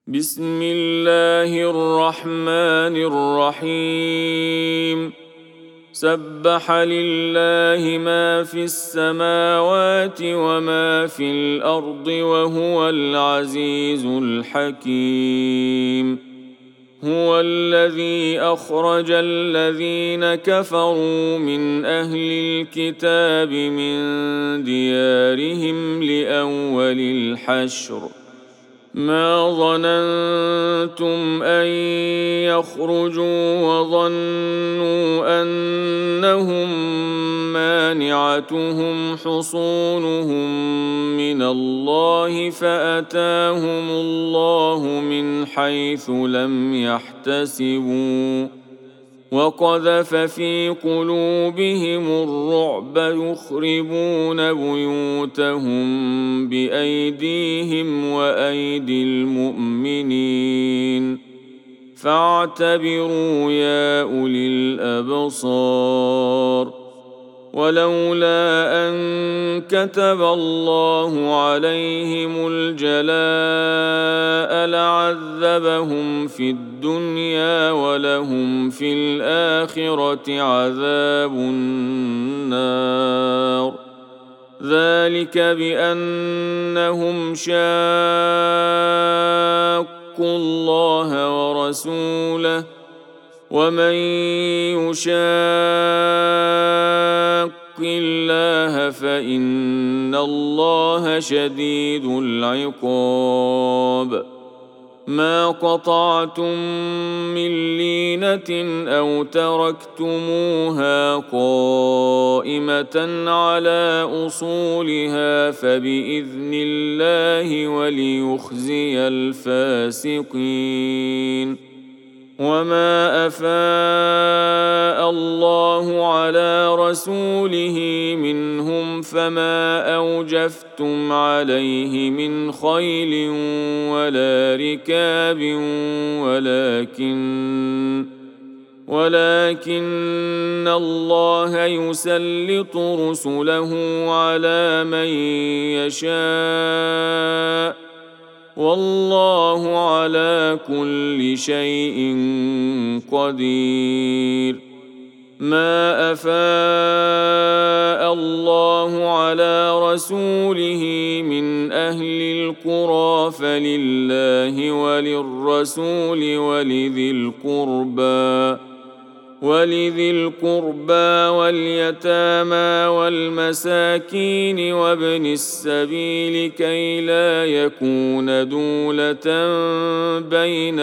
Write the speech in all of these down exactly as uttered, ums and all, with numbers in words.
بسم الله الرحمن الرحيم سبح لله ما في السماوات وما في الأرض وهو العزيز الحكيم هو الذي أخرج الذين كفروا من أهل الكتاب من ديارهم لأول الحشر ما ظننتم أن يخرجوا وظنوا أنهم مانعتهم حصونهم من الله فأتاهم الله من حيث لم يحتسبوا وقذف في قلوبهم الرعب يخربون بيوتهم بأيديهم وأيدي المؤمنين فاعتبروا يا أولي الأبصار ولولا أن كتب الله عليهم الجلاء لعذبهم في الدنيا ولهم في الآخرة عذاب النار ذلك بأنهم شاقوا الله ورسوله ومن يشاق الله فإن الله شديد العقاب ما قطعتم من لينة أو تركتموها قائمة على أصولها فبإذن الله وليخزي الفاسقين وما أفاء الله على رسوله منهم فما أوجفتم عليه من خيل ولا ركاب ولكن ولكن الله يسلط رسله على من يشاء والله على كل شيء قدير ما أفاء الله على رسوله من أهل القرى فلله وللرسول ولذي القربى ولذي القربى واليتامى والمساكين وابن السبيل كي لا يكون دولة بين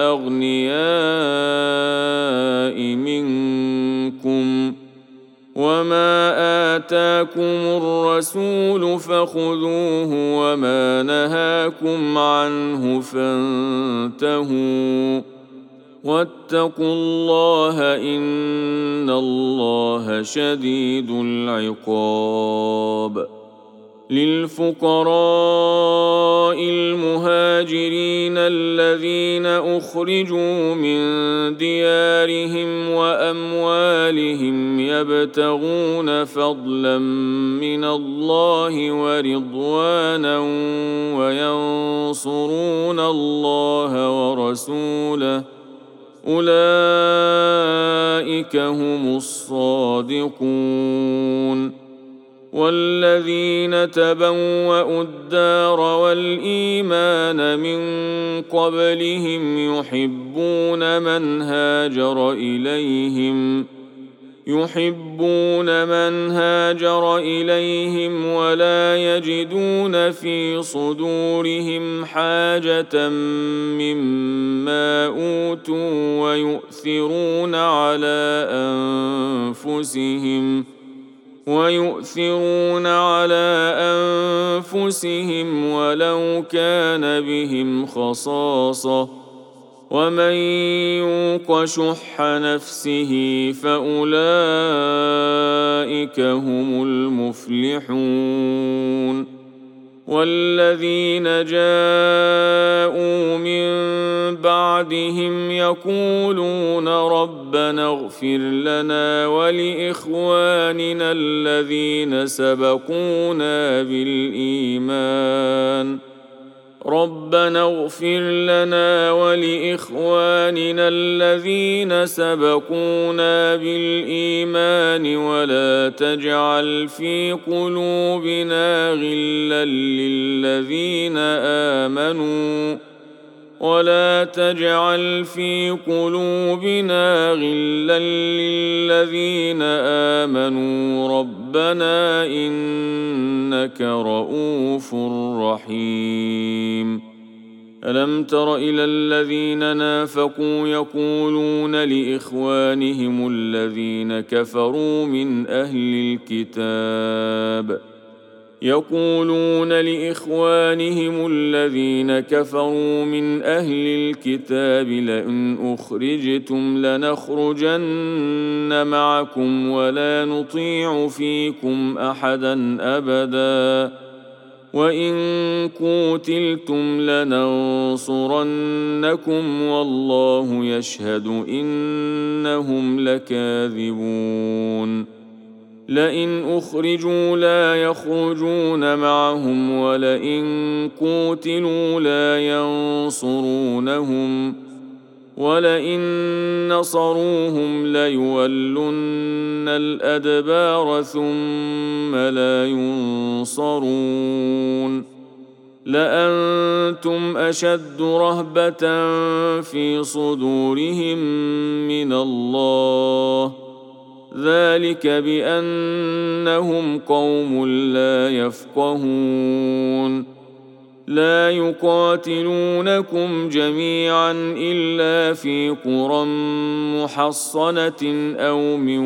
الأغنياء منكم وما آتاكم الرسول فخذوه وما نهاكم عنه فانتهوا واتقوا الله إن الله شديد العقاب للفقراء المهاجرين الذين أخرجوا من ديارهم وأموالهم يبتغون فضلا من الله ورضوانا وينصرون الله ورسوله أولئك هم الصادقون والذين تبوأوا الدار والإيمان من قبلهم يحبون من هاجر إليهم يحبون من هاجر إليهم ولا يجدون في صدورهم حاجة مما أوتوا ويؤثرون على أنفسهم ويؤثرون على أنفسهم ولو كان بهم خصاصة ومن يوق شح نفسه فأولئك هم المفلحون والذين جاءوا من بعدهم يقولون ربنا اغفر لنا ولإخواننا الذين سبقونا بالإيمان ربنا اغفر لنا ولإخواننا الذين سبقونا بالإيمان ولا تجعل في قلوبنا غلا للذين آمنوا ولا تجعل في قلوبنا غلا للذين آمنوا ربنا إنك رؤوف رحيم. ألم تر إلى الذين نافقوا يقولون لإخوانهم الذين كفروا من أهل الكتاب يقولون لإخوانهم الذين كفروا من أهل الكتاب لئن أخرجتم لنخرجن معكم ولا نطيع فيكم أحدا أبدا وإن قوتلتم لننصرنكم والله يشهد إنهم لكاذبون. لئن أخرجوا لا يخرجون معهم ولئن قوتلوا لا ينصرونهم ولئن نصروهم ليولن الأدبار ثم لا ينصرون. لأنتم أشد رهبة في صدورهم من الله ذلك بأنهم قوم لا يفقهون. لا يقاتلونكم جميعا إلا في قرى محصنة أو من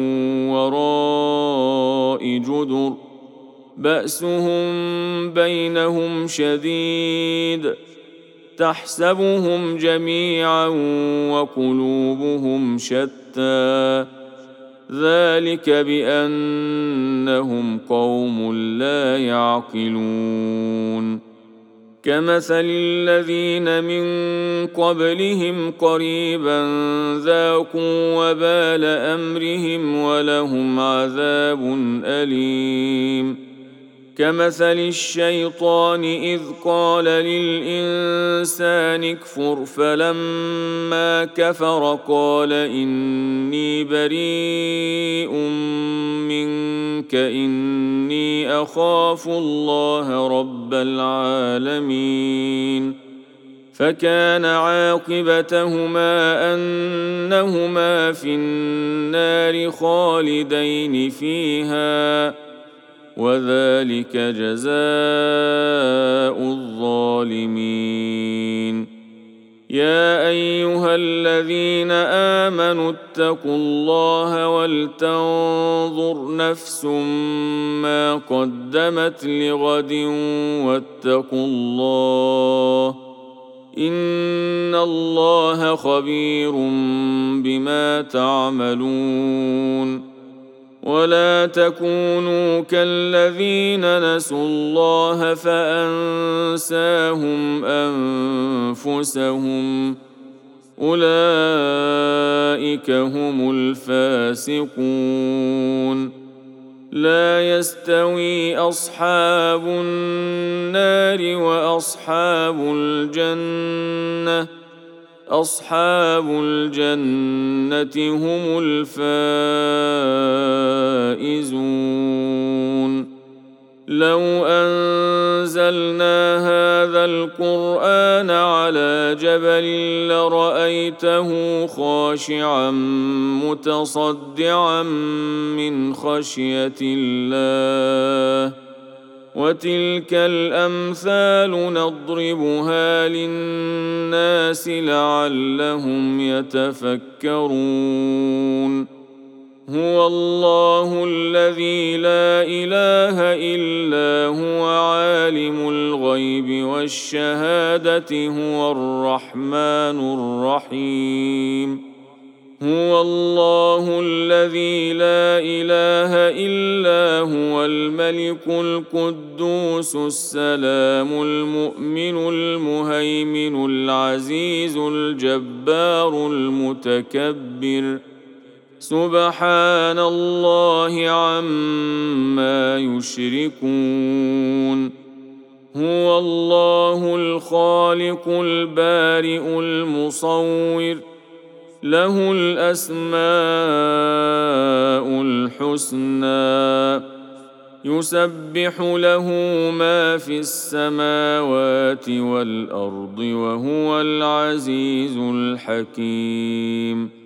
وراء جدر بأسهم بينهم شديد تحسبهم جميعا وقلوبهم شتى ذلك بأنهم قوم لا يعقلون. كمثل الذين من قبلهم قريبا ذاقوا وبال أمرهم ولهم عذاب أليم. كمثل الشيطان إذ قال للإنسان اكفر فلما كفر قال إني بريء منك إني أخاف الله رب العالمين. فكان عاقبتهما أنهما في النار خالدين فيها وذلك جزاء الظالمين. يا أيها الذين آمنوا اتقوا الله ولتنظر نفس ما قدمت لغد واتقوا الله إن الله خبير بما تعملون. ولا تكونوا كالذين نسوا الله فأنساهم أنفسهم أولئك هم الفاسقون. لا يستوي أصحاب النار وأصحاب الجنة أصحاب الجنة هم الفائزون. لو أنزلنا هذا القرآن على جبل لرأيته خاشعا متصدعا من خشية الله وتلك الأمثال نضربها للناس لعلهم يتفكرون. هو الله الذي لا إله إلا هو عالم الغيب والشهادة هو الرحمن الرحيم. هو الله الذي لا إله إلا هو الملك القدوس السلام المؤمن المهيمن العزيز الجبار المتكبر سبحان الله عما يشركون. هو الله الخالق البارئ المصور، له الأسماء الحسنى، يسبح له ما في السماوات والأرض وهو العزيز الحكيم.